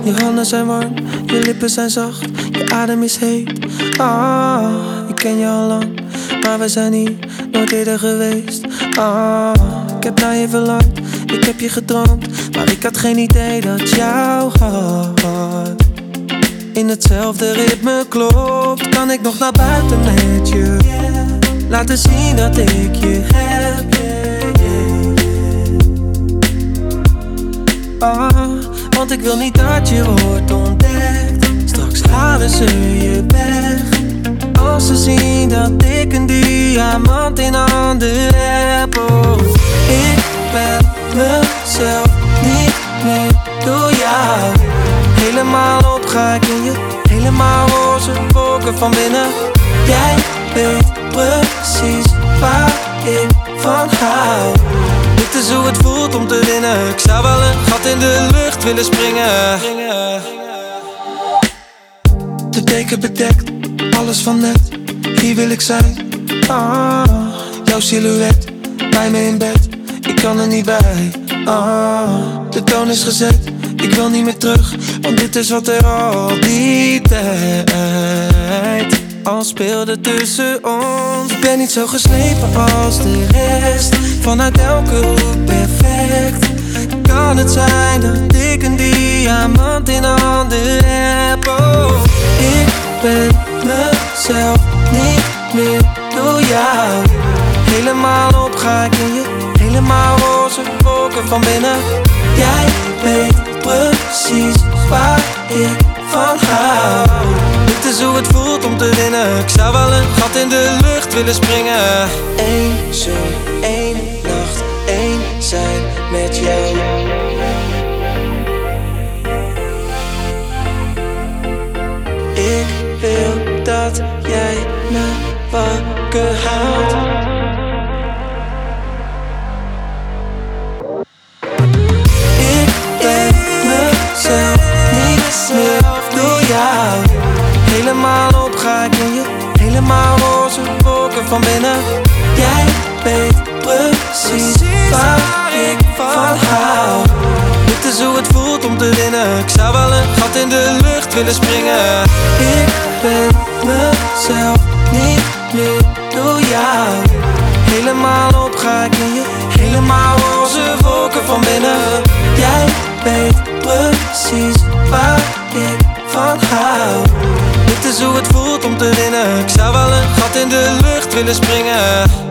Je handen zijn warm, je lippen zijn zacht, je adem is heet. Ik ken je al lang, maar we zijn hier nooit eerder geweest. Ik heb naar je verlangd, ik heb je gedroomd, maar ik had geen idee dat jouw hart in hetzelfde ritme klopt. Kan ik nog naar buiten met je, laten zien dat ik je heb, want ik wil niet dat je wordt ontdekt. Straks halen ze je weg als ze zien dat ik een diamant in handen heb. Ik ben mezelf niet meer door jou. Helemaal op ga ik in je, helemaal roze wolken van binnen. Jij weet precies waar ik van hou. Dit is hoe het voelt om te winnen. Ik zou wel een gat in de lucht willen springen. De deken bedekt, alles van net. Hier wil ik zijn. Jouw silhouet, bij me in bed. Ik kan er niet bij. De toon is gezet, ik wil niet meer terug, want dit is wat er al die tijd al speelde tussen ons. Ik ben niet zo geslepen als de rest, vanuit elke hoek perfect. Kan het zijn dat ik een diamant in handen heb? Ik ben mezelf niet meer door jou. Helemaal op ga ik in je, helemaal roze wolken van binnen. Jij weet precies waar ik van hou. Dit is hoe het voelt om te winnen. Ik zou wel een gat in de lucht willen springen. Eén zoen, één nacht, één zijn met jou. Ik wil dat jij me wakker houdt. Helemaal op ga ik in je, helemaal roze wolken van binnen. Jij weet precies waar ik van hou. Dit is hoe het voelt om te winnen. Ik zou wel een gat in de lucht willen springen. Ik ben mezelf niet meer door jou. Helemaal op ga ik in je, helemaal roze wolken van binnen. Jij weet precies waar ik van hou. Dit is hoe het voelt om te winnen. Ik zou wel een gat in de lucht willen springen.